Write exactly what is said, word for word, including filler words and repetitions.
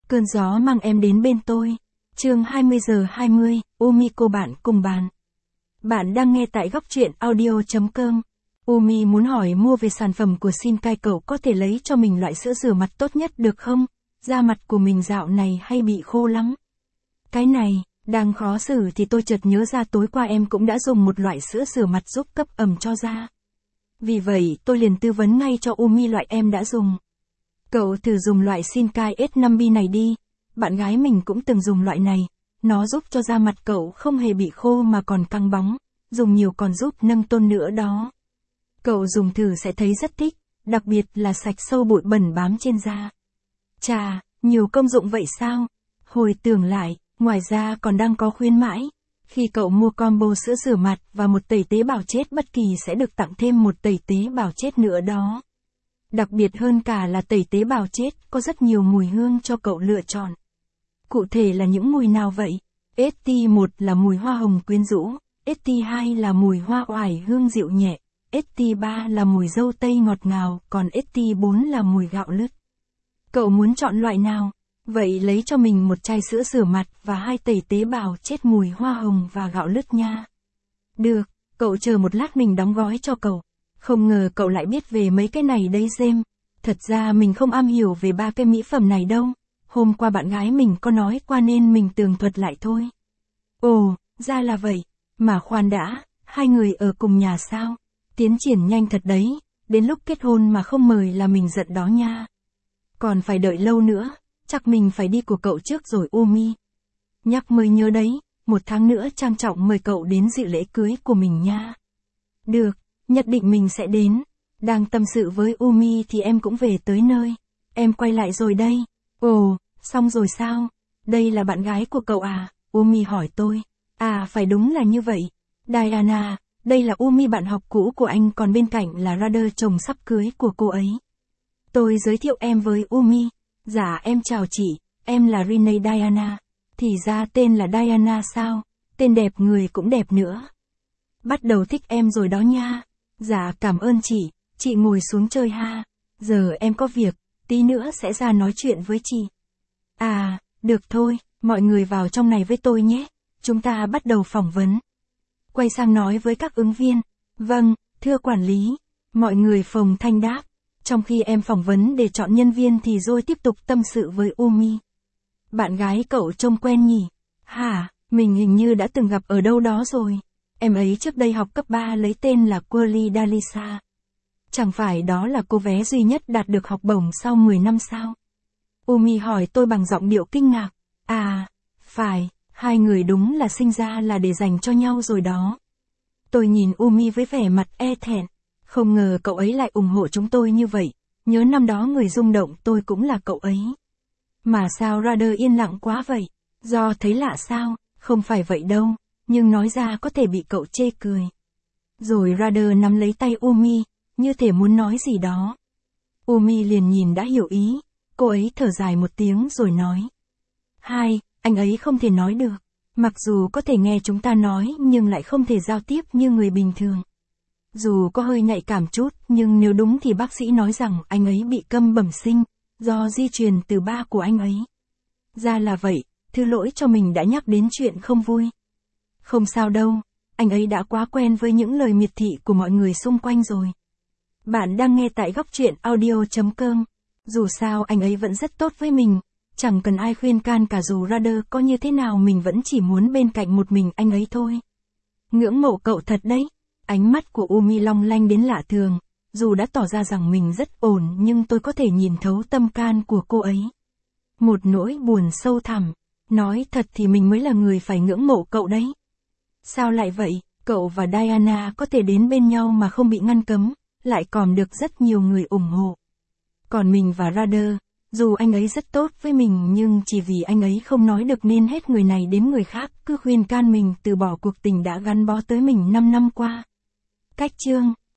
Cơn gió mang em đến bên tôi. Chương hai mươi giờ hai mươi, Umi cô bạn cùng bàn. Bạn đang nghe tại góc truyện audio chấm com. Umi muốn hỏi mua về sản phẩm của Shinkai, cậu có thể lấy cho mình loại sữa rửa mặt tốt nhất được không? Da mặt của mình dạo này hay bị khô lắm. Cái này, đang khó xử thì tôi chợt nhớ ra tối qua em cũng đã dùng một loại sữa rửa mặt giúp cấp ẩm cho da. Vì vậy tôi liền tư vấn ngay cho Umi loại em đã dùng. Cậu thử dùng loại Shinkai S năm B này đi, bạn gái mình cũng từng dùng loại này, nó giúp cho da mặt cậu không hề bị khô mà còn căng bóng, dùng nhiều còn giúp nâng tôn nữa đó. Cậu dùng thử sẽ thấy rất thích, đặc biệt là sạch sâu bụi bẩn bám trên da. Chà, nhiều công dụng vậy sao? Hồi tưởng lại, ngoài ra còn đang có khuyến mãi. Khi cậu mua combo sữa rửa mặt và một tẩy tế bào chết bất kỳ sẽ được tặng thêm một tẩy tế bào chết nữa đó. Đặc biệt hơn cả là tẩy tế bào chết có rất nhiều mùi hương cho cậu lựa chọn. Cụ thể là những mùi nào vậy? ét tê một là mùi hoa hồng quyến rũ, ét tê hai là mùi hoa oải hương dịu nhẹ, ét tê ba là mùi dâu tây ngọt ngào, còn ét tê bốn là mùi gạo lứt. Cậu muốn chọn loại nào? Vậy lấy cho mình một chai sữa rửa mặt và hai tẩy tế bào chết mùi hoa hồng và gạo lứt nha. Được, cậu chờ một lát mình đóng gói cho cậu. Không ngờ cậu lại biết về mấy cái này đấy Jem. Thật ra mình không am hiểu về ba cái mỹ phẩm này đâu. Hôm qua bạn gái mình có nói qua nên mình tường thuật lại thôi. Ồ, ra là vậy. Mà khoan đã, hai người ở cùng nhà sao? Tiến triển nhanh thật đấy, đến lúc kết hôn mà không mời là mình giận đó nha. Còn phải đợi lâu nữa, chắc mình phải đi của cậu trước rồi Umi. Nhắc mới nhớ đấy, một tháng nữa trang trọng mời cậu đến dự lễ cưới của mình nha. Được, nhất định mình sẽ đến. Đang tâm sự với Umi thì em cũng về tới nơi. Em quay lại rồi đây. Ồ, xong rồi sao? Đây là bạn gái của cậu à? Umi hỏi tôi. À phải đúng là như vậy. Diana, đây là Umi bạn học cũ của anh, còn bên cạnh là Rader chồng sắp cưới của cô ấy. Tôi giới thiệu em với Umi. Dạ em chào chị, em là Renee Diana. Thì ra tên là Diana sao? Tên đẹp người cũng đẹp nữa. Bắt đầu thích em rồi đó nha. Dạ cảm ơn chị, chị ngồi xuống chơi ha. Giờ em có việc, tí nữa sẽ ra nói chuyện với chị. À, được thôi, mọi người vào trong này với tôi nhé. Chúng ta bắt đầu phỏng vấn. Quay sang nói với các ứng viên. Vâng, thưa quản lý. Mọi người phồng thanh đáp. Trong khi em phỏng vấn để chọn nhân viên thì Joy tiếp tục tâm sự với Umi. Bạn gái cậu trông quen nhỉ? Hả, mình hình như đã từng gặp ở đâu đó rồi. Em ấy trước đây học cấp ba lấy tên là Curly Dalisa. Chẳng phải đó là cô bé duy nhất đạt được học bổng sau mười năm sao? Umi hỏi tôi bằng giọng điệu kinh ngạc. À, phải, hai người đúng là sinh ra là để dành cho nhau rồi đó. Tôi nhìn Umi với vẻ mặt e thẹn. Không ngờ cậu ấy lại ủng hộ chúng tôi như vậy. Nhớ năm đó người rung động tôi cũng là cậu ấy. Mà sao Rader yên lặng quá vậy? Do thấy lạ sao? Không phải vậy đâu. Nhưng nói ra có thể bị cậu chê cười. Rồi Rader nắm lấy tay Umi, như thể muốn nói gì đó. Umi liền nhìn đã hiểu ý. Cô ấy thở dài một tiếng rồi nói. Hai, anh ấy không thể nói được. Mặc dù có thể nghe chúng ta nói nhưng lại không thể giao tiếp như người bình thường. Dù có hơi nhạy cảm chút, nhưng nếu đúng thì bác sĩ nói rằng anh ấy bị câm bẩm sinh, do di truyền từ ba của anh ấy. Ra là vậy, thứ lỗi cho mình đã nhắc đến chuyện không vui. Không sao đâu, anh ấy đã quá quen với những lời miệt thị của mọi người xung quanh rồi. Bạn đang nghe tại góc truyện audio chấm com. Dù sao anh ấy vẫn rất tốt với mình, chẳng cần ai khuyên can cả, dù Rader có như thế nào mình vẫn chỉ muốn bên cạnh một mình anh ấy thôi. Ngưỡng mộ cậu thật đấy. Ánh mắt của Umi long lanh đến lạ thường, dù đã tỏ ra rằng mình rất ổn nhưng tôi có thể nhìn thấu tâm can của cô ấy. Một nỗi buồn sâu thẳm, nói thật thì mình mới là người phải ngưỡng mộ cậu đấy. Sao lại vậy, cậu và Diana có thể đến bên nhau mà không bị ngăn cấm, lại còn được rất nhiều người ủng hộ. Còn mình và Rader, dù anh ấy rất tốt với mình nhưng chỉ vì anh ấy không nói được nên hết người này đến người khác cứ khuyên can mình từ bỏ cuộc tình đã gắn bó tới mình năm năm qua. Cách chương